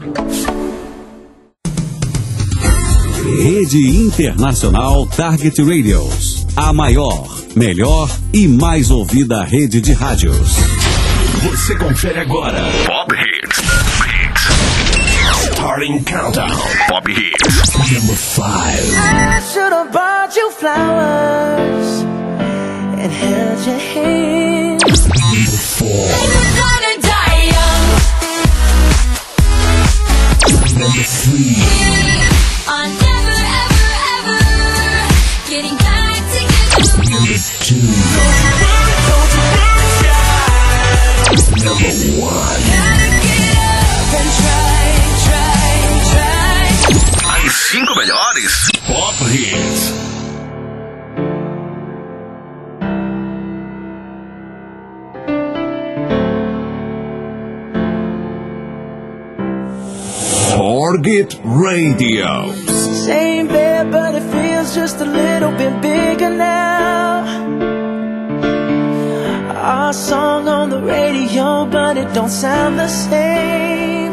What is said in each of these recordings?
Rede Internacional Target Radios. A maior, melhor e mais ouvida rede de rádios. Você confere agora Pop Hits. Starting Countdown. Pop Hits. Number 5. I should have bought you flowers and held your hand. Number 4. Gonna die young. Number 3. I'm never, ever, ever getting back together. Number 2. Number 1. Gotta get up and try. As 5 melhores Pop Hits. Target Radio. Same bed, but it feels just a little bit bigger now. Our song on the radio, but it don't sound the same.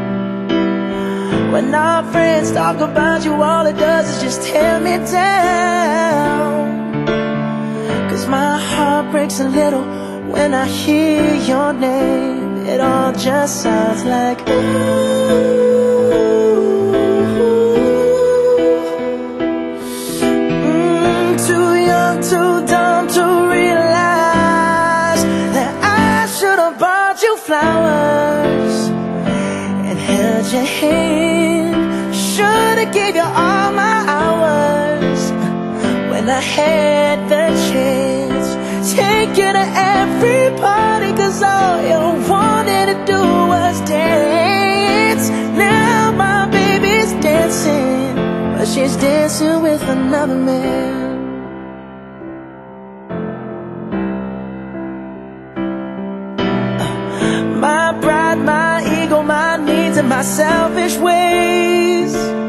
When our friends talk about you, all it does is just tear me down. 'Cause my heart breaks a little when I hear your name. It all just sounds like ooh. Too dumb to realize that I should have bought you flowers and held your hand. Should have gave you all my hours when I had the chance. Take you to every party, 'cause all you wanted to do was dance. Now my baby's dancing, but she's dancing with another man. My pride, my ego, my needs, and my selfish ways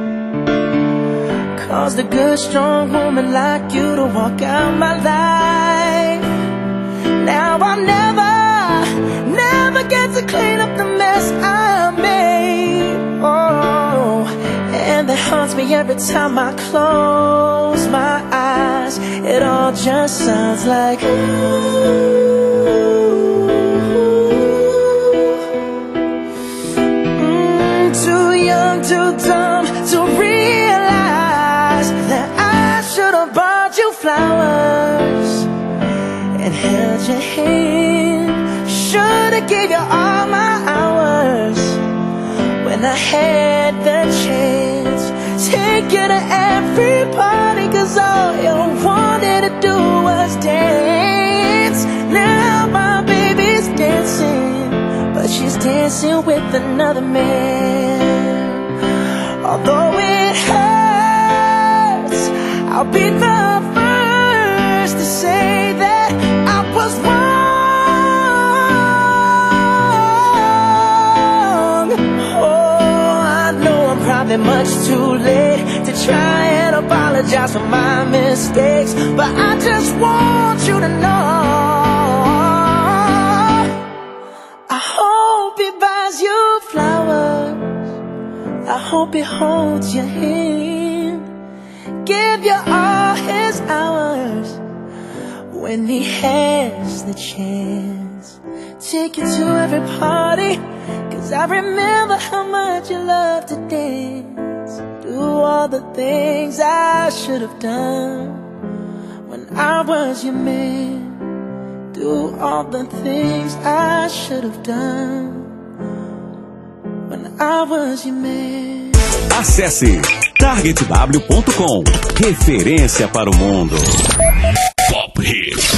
caused a good, strong woman like you to walk out my life. Now I'll never get to clean up the mess I made. Oh, and that haunts me every time I close my eyes. It all just sounds like ooh. Too young, too dumb to realize that I should have bought you flowers and held your hand. Should have gave you all my hours when I had the chance. Take you to every party, 'cause all you wanted to do was dance. Now my baby's dancing, but she's dancing with another man. Although it hurts, I'll be the first to say that I was wrong. Oh, I know I'm probably much too late to try and apologize for my mistakes, but I just want you to know I hope he buys you flowers. I hope he holds your hand, give you all his hours when he has the chance. Take you to every party, 'cause I remember how much you love to dance. Do all the things I should have done when I was your man. Do all the things I should have done when I was your man. Acesse targetw.com. Referência para o mundo. Pop Hits.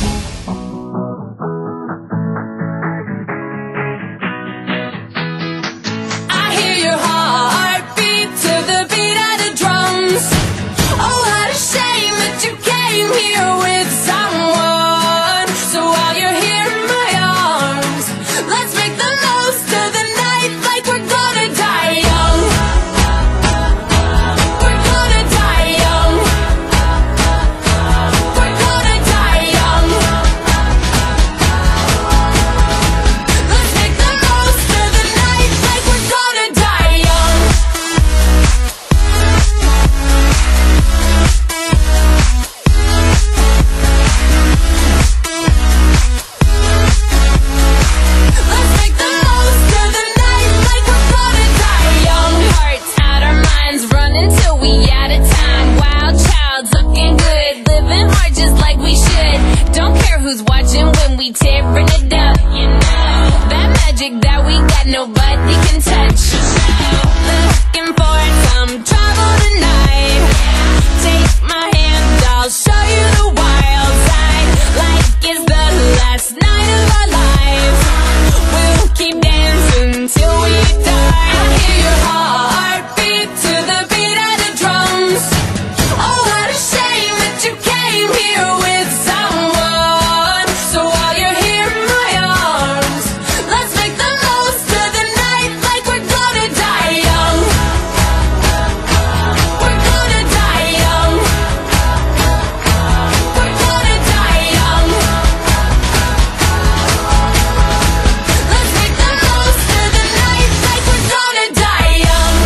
I hear your heartbeat to the beat of the drums. Oh, what a shame that you came here with someone. So while you're here in my arms, let's make the most of the night like we're gonna die young. We're gonna die young. We're gonna die young. nobody can touch. Looking for some trouble tonight. Take my hand, I'll show you the wild side. Like it's the last night of our lives. We'll keep dancing till we die. I hear your heartbeat to the beat of the drums. Oh, what a shame that you came here with someone. So while you're here in my arms, let's make the most of the night like we're gonna die young. We're gonna die young. We're gonna die young. Let's make the most of the night like we're gonna die young.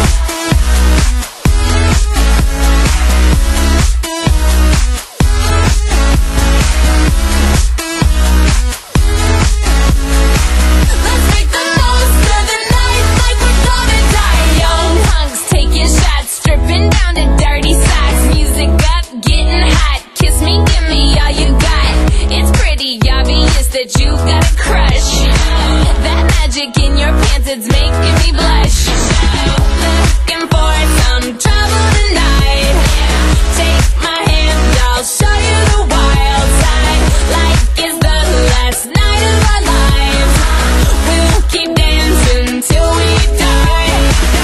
Let's make the most of the night like we're gonna die young. Punks taking shots, stripping down to dirty socks. Music up, getting hot. Kiss me, give me all you got. It's pretty obvious that you got a crush. That magic in your pants, it's making me blush. Looking for some trouble tonight. Take my hand, I'll show you the wild side. Like it's the last night of our lives. We'll keep dancing till we die.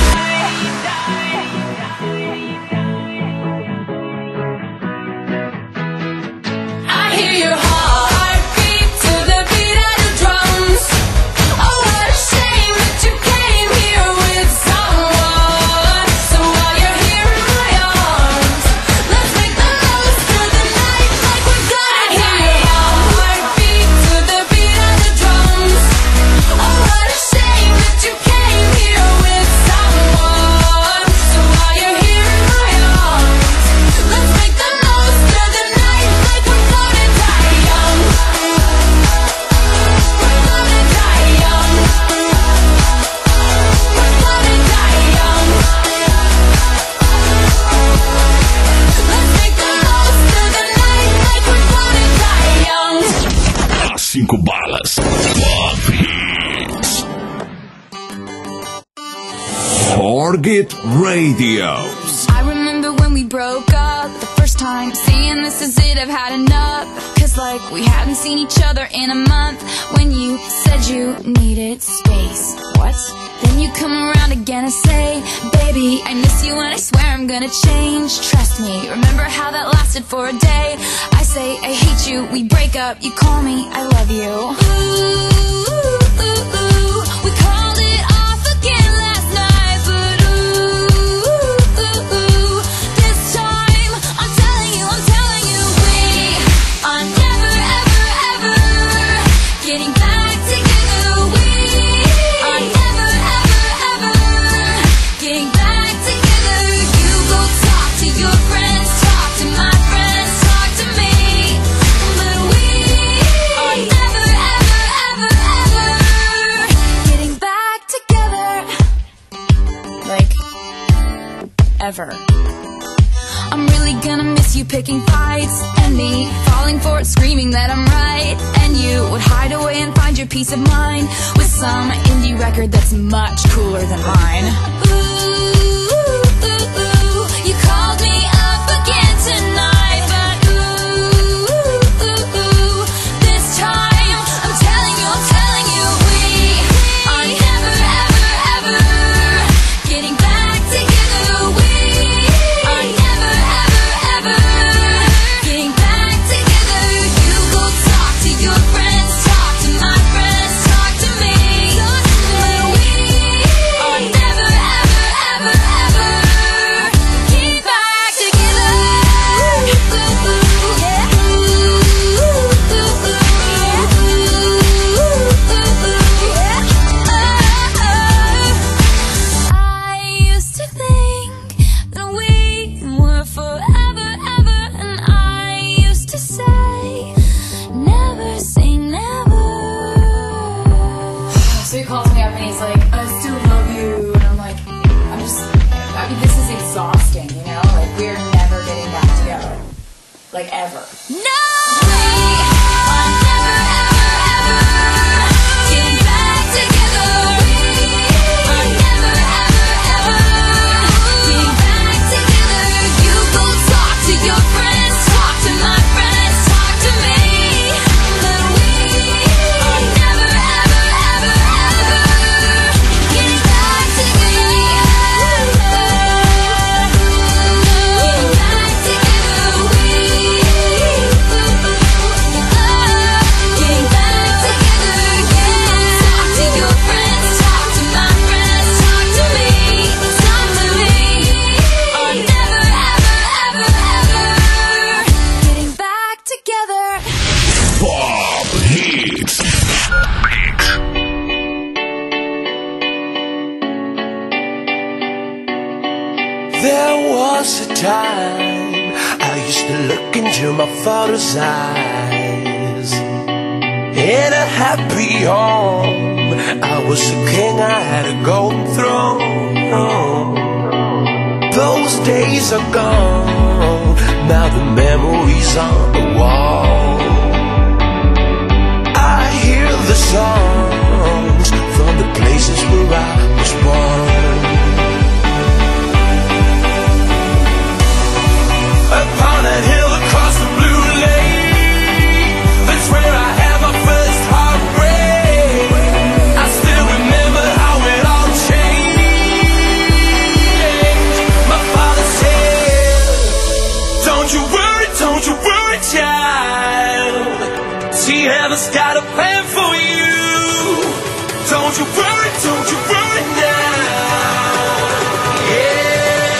I hear your heartbeat to the beat of the drums. Oh, what a shame that you came here with someone. So while you're here in my arms, let's make the most of the night like we're gonna die. I hear your heartbeat to the beat of the drums. Oh, what a shame that you came here with someone. So while you're here in my arms, let's make the most of the night like we're gonna die young. We're gonna die young. We're gonna die young. Let's make the most of the night like we're gonna die young. As 5 balas. Pop Hits. Target Radio. I remember when we broke up the first time, saying this is it, I've had enough. Cause like we hadn't seen each other in a month. When you said you needed space. What? Then you come around again and say, baby, I miss you and I swear I'm gonna change. Trust me, remember how that lasted for a day. I say I hate you, we break up, you call me, I love you. Ooh, we called it off again last night. But ooh, this time I'm telling you, we are never, ever, ever getting back together. We are never, ever, ever getting back together. You go talk to your friends, talk to my friends, talk to me. But we are never, ever, ever, ever getting back together. Like, ever. I'm really gonna miss you picking fights, and me falling for it, screaming that I'm right. And you would hide away and find your peace of mind with some indie record that's much cooler than mine. Ooh, you called me up again tonight. But ooh, this time I'm telling you, we are never, ever, ever getting back together. We are never, ever, ever getting back together. You go talk to your friends, talk to my friends, talk to me. But we are never, ever, ever, ever getting back together. I used to think that we were forever, ever, and I used to say, never say never. So he calls me up and he's like, I still love you. And I'm like, I mean, this is exhausting, you know? Like, we're never getting back together. Like, ever. No! We are never, ever, ever getting back together. We There was a time I used to look into my father's eyes. In a happy home, I was a king, I had a golden throne. Those days are gone, now the memories on the wall. I hear the songs from the places where I was born. Upon a hill across the blue lake, that's where I had my first heartbreak. I still remember how it all changed. My father said, don't you worry, child. See, heaven's got a plan for you. Don't you worry now. Yeah.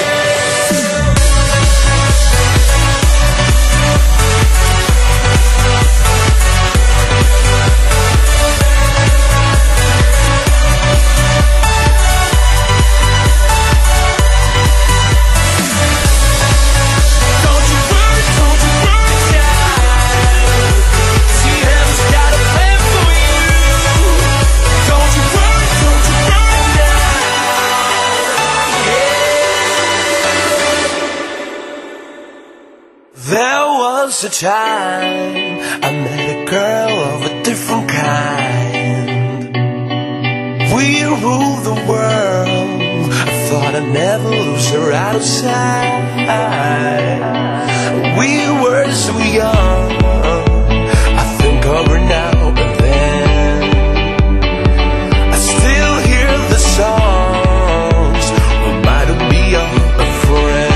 A time I met a girl of a different kind. We ruled the world. I thought I'd never lose her out of sight. We were so young. I think of her now and then. I still hear the songs, reminding me of a friend.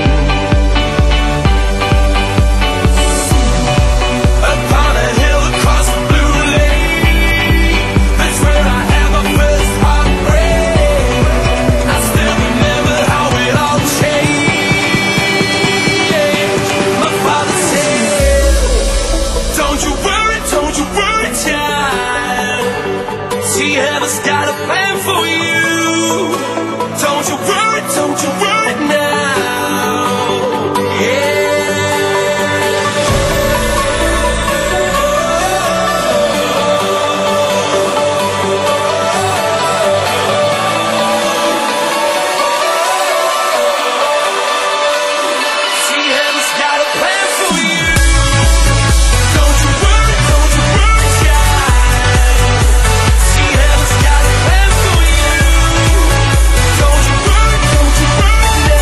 Heaven's got a plan for you. Don't you worry now. See, heaven's got a plan for you. Don't you worry, child. See, heaven's got a plan for you. Don't you worry now.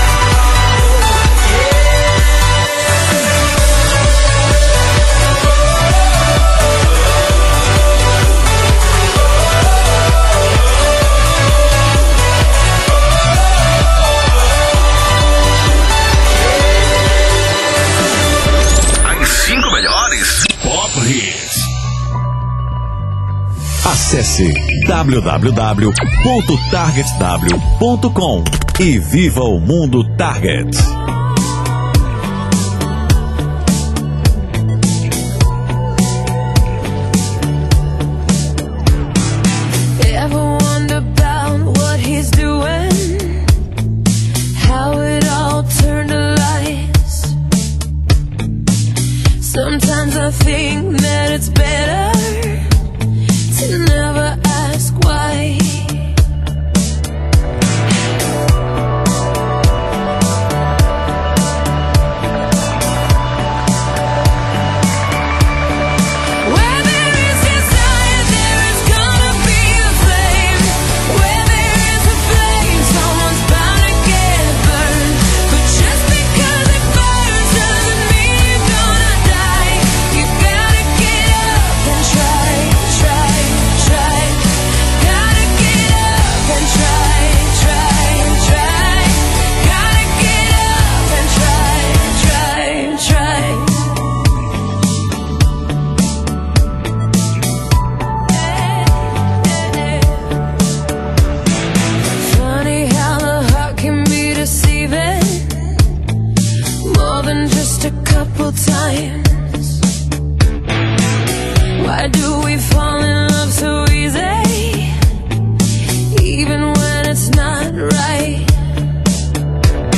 As 5 melhores Pop Hits. Acesse www.targetw.com e viva o mundo Target. Ever wonder about what he's doing? How it all turned to lies? Sometimes I think that it's better to never ask why. Where there is desire, there is gonna be a flame. Where there is a flame, someone's bound to get burned. But just because it burns doesn't mean you're gonna die. You gotta get up and try. Gotta get up and try. Gotta get up and try. Funny how the heart can be deceiving, more than just a couple times. Why do we fall in love so easy, even when it's not right?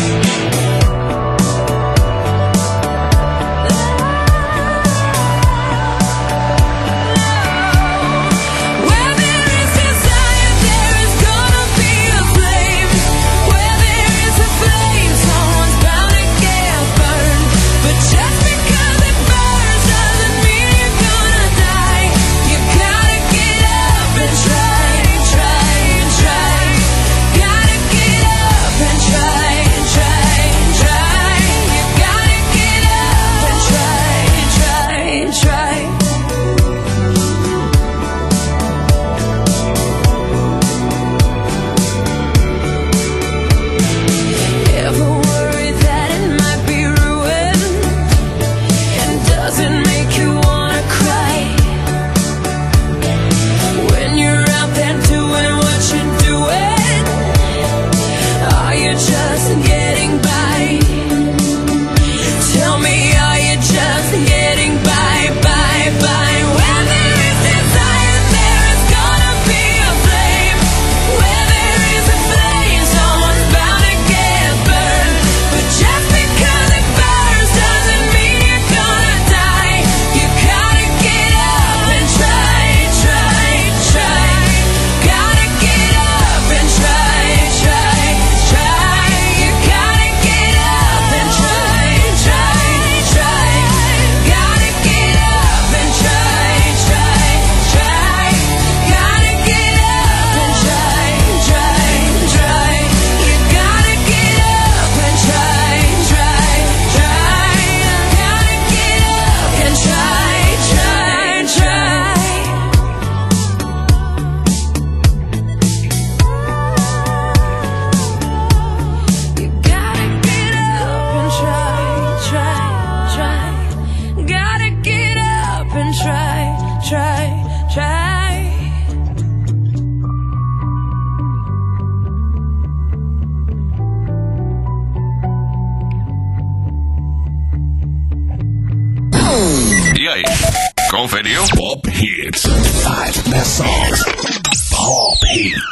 Conferiu? Pop Hits. 5 best songs. Pop Hits.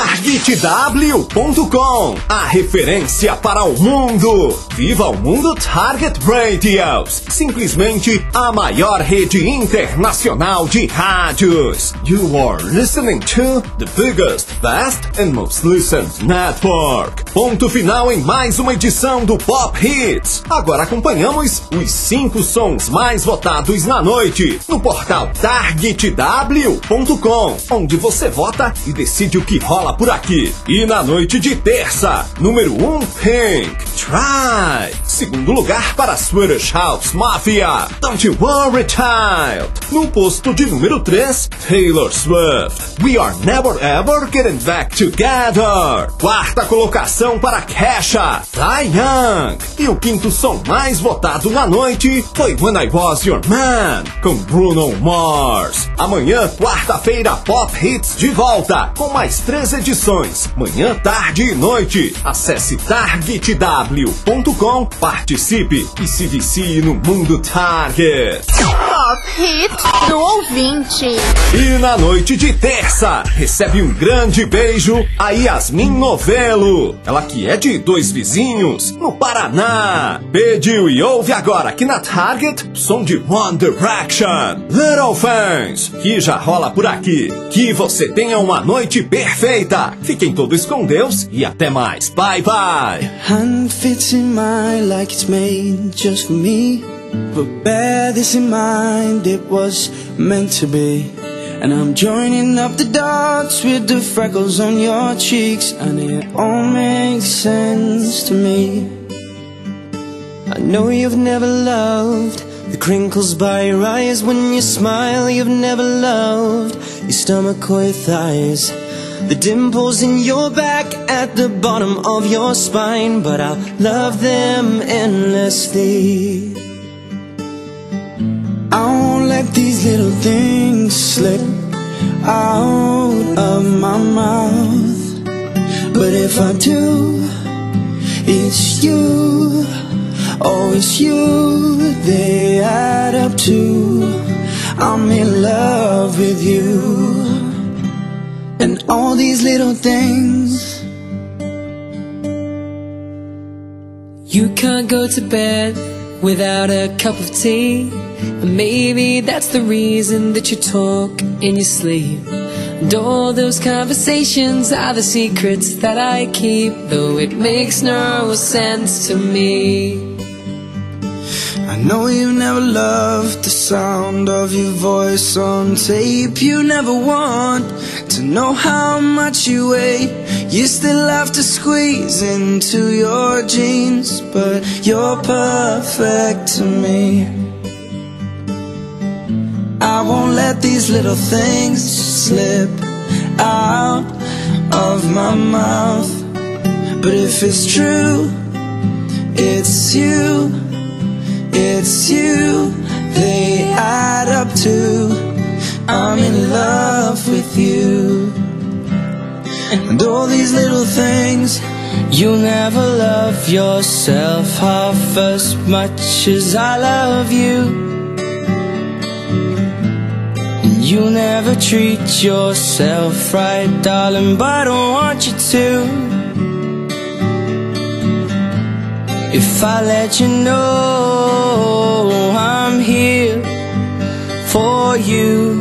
TargetW.com, a referência para o mundo. Viva o mundo Target Radios. Simplesmente a maior rede internacional de rádios. You are listening to the biggest, best and most listened network. Ponto final em mais uma edição do Pop Hits. Agora acompanhamos os 5 sons mais votados na noite no portal TargetW.com, onde você vota e decide o que rola por aqui. E na noite de terça, número 1, Pink, Try. Segundo lugar para Swedish House Mafia, Don't You Worry Child. No posto de número 3, Taylor Swift, We Are Never Ever Getting Back Together. Quarta colocação para Kesha, Die Young. E o quinto som mais votado na noite foi When I Was Your Man, com Bruno Mars. Amanhã, quarta-feira, Pop Hits de volta, com mais 3 edições, manhã, tarde e noite. Acesse targetw.com, participe e se vicie no mundo Target. Pop Hits do ouvinte. E na noite de terça, recebe um grande beijo a Yasmin Novelo, ela que é de Dois Vizinhos, no Paraná. Pediu e ouve agora aqui na Target, som de One Direction, Little Fans, que já rola por aqui. Que você tenha uma noite perfeita. Fiquem todos com Deus e até mais. Bye bye. Hand fits in mine like it's made just for me. But bear this in mind, it was meant to be. And I'm joining up the dots with the freckles on your cheeks, and it all makes sense to me. I know you've never loved the crinkles by your eyes when you smile. You've never loved your stomach or your thighs, the dimples in your back at the bottom of your spine. But I'll love them endlessly. I won't let these little things slip out of my mouth. But if I do, it's you, oh it's you, they add up to I'm in love with you. And all these little things. You can't go to bed without a cup of tea, and maybe that's the reason that you talk in your sleep. And all those conversations are the secrets that I keep, though it makes no sense to me. I know you never loved the sound of your voice on tape. You never want to know how much you weigh. You still have to squeeze into your jeans, but you're perfect to me. I won't let these little things slip out of my mouth. But if it's true, it's you, it's you, they add up to I'm in love with you. And all these little things. You'll never love yourself half as much as I love you. You'll never treat yourself right, darling, but I don't want you to. If I let you know I'm here for you,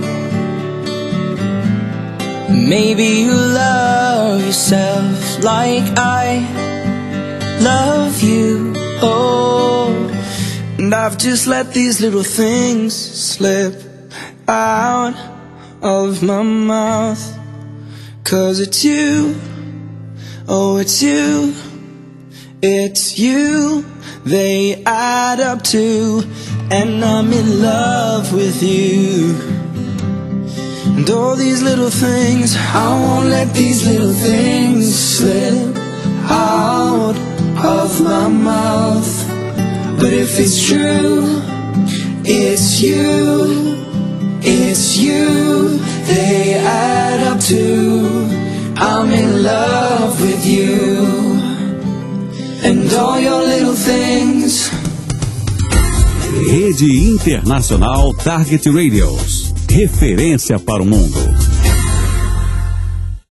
maybe you'll love yourself like I love you. Oh, and I've just let these little things slip out of my mouth. 'Cause it's you, oh it's you, it's you, they add up to, and I'm in love with you. And all these little things, I won't let these little things slip out of my mouth. But if it's true, it's you, it's you, they add up to I'm in love with you. And all your little things. Rede Internacional Target Radios. Referência para o mundo.